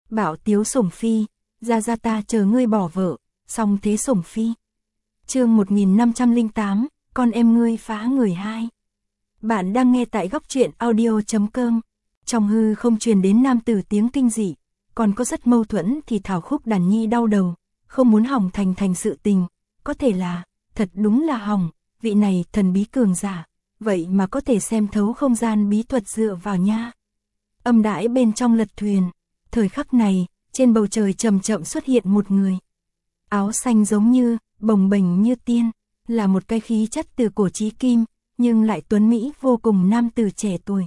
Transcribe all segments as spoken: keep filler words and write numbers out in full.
Bảo tiếu sủng phi, ra ra ta chờ ngươi bỏ vợ, xong thế sủng phi. Chương một nghìn năm trăm lẻ tám, con em ngươi phá người hai. Bạn đang nghe tại góc truyện audio chấm com. Trong hư không truyền đến nam tử tiếng kinh dị, còn có rất mâu thuẫn thì thảo Khúc Đàn Nhi đau đầu, không muốn hỏng thành thành sự tình, có thể là, thật đúng là hỏng, vị này thần bí cường giả, vậy mà có thể xem thấu không gian bí thuật dựa vào nha. Âm đãi bên trong lật thuyền, thời khắc này, trên bầu trời chậm chậm xuất hiện một người. Áo xanh giống như, bồng bềnh như tiên, là một cái khí chất từ cổ chí kim, nhưng lại tuấn mỹ vô cùng nam tử trẻ tuổi.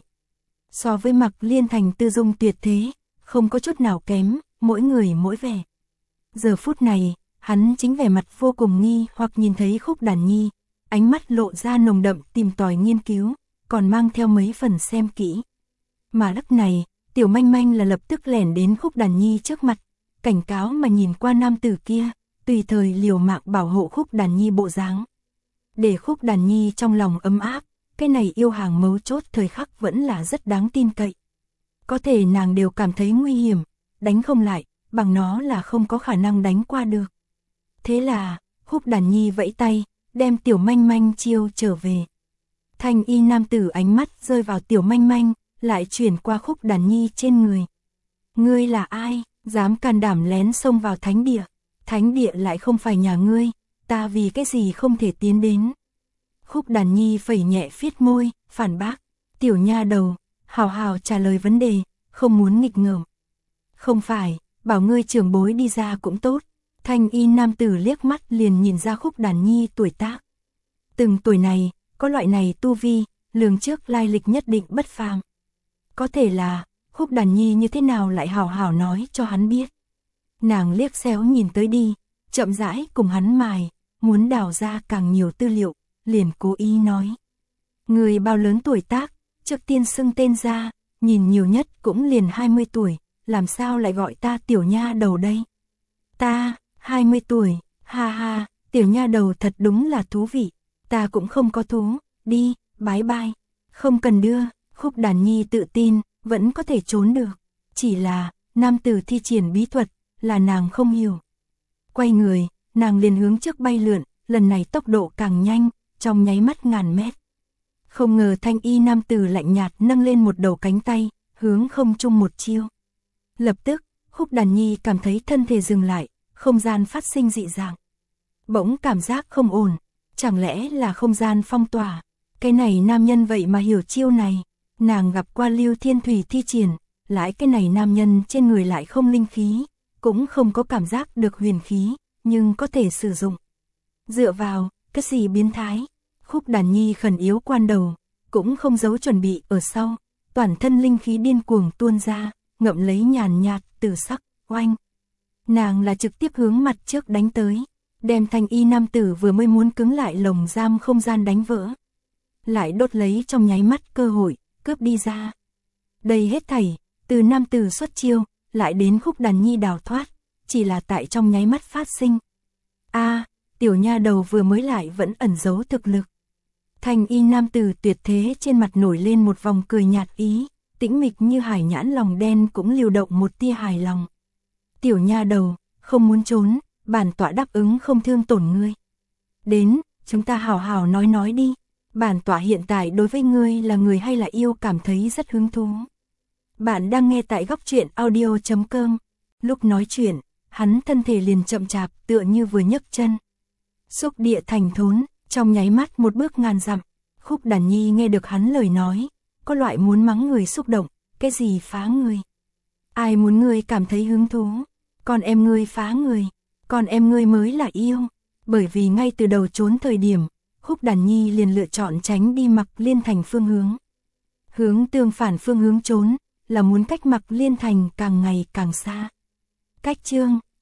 So với Mạc Liên Thành tư dung tuyệt thế, không có chút nào kém, mỗi người mỗi vẻ. Giờ phút này, hắn chính vẻ mặt vô cùng nghi hoặc nhìn thấy Khúc Đàn Nhi, ánh mắt lộ ra nồng đậm tìm tòi nghiên cứu, còn mang theo mấy phần xem kỹ. Mà lúc này, Tiểu Manh Manh là lập tức lẻn đến Khúc Đàn Nhi trước mặt, cảnh cáo mà nhìn qua nam tử kia, tùy thời liều mạng bảo hộ Khúc Đàn Nhi bộ dáng. Để Khúc Đàn Nhi trong lòng ấm áp, cái này yêu hàng mấu chốt thời khắc vẫn là rất đáng tin cậy. Có thể nàng đều cảm thấy nguy hiểm, đánh không lại, bằng nó là không có khả năng đánh qua được. Thế là, Khúc Đàn Nhi vẫy tay, đem Tiểu Manh Manh chiêu trở về. Thanh y nam tử ánh mắt rơi vào Tiểu Manh Manh, lại chuyển qua Khúc Đàn Nhi trên người. Ngươi là ai, dám can đảm lén xông vào thánh địa? Thánh địa lại không phải nhà ngươi, ta vì cái gì không thể tiến đến? Khúc Đàn Nhi phẩy nhẹ phiết môi, phản bác. Tiểu nha đầu, hào hào trả lời vấn đề, không muốn nghịch ngợm. Không phải, bảo ngươi trưởng bối đi ra cũng tốt. Thanh y nam tử liếc mắt liền nhìn ra Khúc Đàn Nhi tuổi tác. Từng tuổi này, có loại này tu vi, lường trước lai lịch nhất định bất phàm. Có thể là, Khúc Đàn Nhi như thế nào lại hào hào nói cho hắn biết. Nàng liếc xéo nhìn tới đi, chậm rãi cùng hắn mài, muốn đào ra càng nhiều tư liệu, liền cố ý nói. Người bao lớn tuổi tác, trước tiên xưng tên ra, nhìn nhiều nhất cũng liền hai mươi tuổi, làm sao lại gọi ta tiểu nha đầu đây? Ta, hai mươi tuổi, ha ha, tiểu nha đầu thật đúng là thú vị, ta cũng không có thú, đi, bái bai, không cần đưa. Khúc Đàn Nhi tự tin, vẫn có thể trốn được, chỉ là, nam tử thi triển bí thuật, là nàng không hiểu. Quay người, nàng liền hướng trước bay lượn, lần này tốc độ càng nhanh, trong nháy mắt ngàn mét. Không ngờ thanh y nam tử lạnh nhạt nâng lên một đầu cánh tay, hướng không trung một chiêu. Lập tức, Khúc Đàn Nhi cảm thấy thân thể dừng lại, không gian phát sinh dị dạng. Bỗng cảm giác không ổn, chẳng lẽ là không gian phong tỏa? Cái này nam nhân vậy mà hiểu chiêu này. Nàng gặp qua Lưu Thiên Thủy thi triển, lại cái này nam nhân trên người lại không linh khí, cũng không có cảm giác được huyền khí, nhưng có thể sử dụng. Dựa vào, cái gì biến thái? Khúc Đàn Nhi khẩn yếu quan đầu, cũng không giấu chuẩn bị ở sau, toàn thân linh khí điên cuồng tuôn ra, ngậm lấy nhàn nhạt từ sắc, oanh. Nàng là trực tiếp hướng mặt trước đánh tới, đem thanh y nam tử vừa mới muốn cứng lại lồng giam không gian đánh vỡ. Lại đốt lấy trong nháy mắt cơ hội, cướp đi ra. Đây hết thảy, từ nam tử xuất chiêu, lại đến Khúc Đàn Nhi đào thoát, chỉ là tại trong nháy mắt phát sinh. A, tiểu nha đầu vừa mới lại vẫn ẩn giấu thực lực. Thanh y nam tử tuyệt thế trên mặt nổi lên một vòng cười nhạt ý, tĩnh mịch như hải nhãn lòng đen cũng lưu động một tia hài lòng. Tiểu nha đầu, không muốn trốn, bản tọa đáp ứng không thương tổn ngươi. Đến, chúng ta hào hào nói nói đi. Bản tọa hiện tại đối với ngươi là người hay là yêu cảm thấy rất hứng thú. Bạn đang nghe tại góc truyện audio chấm com. Lúc nói chuyện, hắn thân thể liền chậm chạp tựa như vừa nhấc chân. Xúc địa thành thốn, trong nháy mắt một bước ngàn dặm. Khúc Đàn Nhi nghe được hắn lời nói, có loại muốn mắng người xúc động, cái gì phá người? Ai muốn ngươi cảm thấy hứng thú? Con em ngươi phá người, con em ngươi mới là yêu. Bởi vì ngay từ đầu trốn thời điểm, Khúc Đàn Nhi liền lựa chọn tránh đi Mạc Liên Thành phương hướng. Hướng tương phản phương hướng trốn, là muốn cách Mạc Liên Thành càng ngày càng xa. Cách chương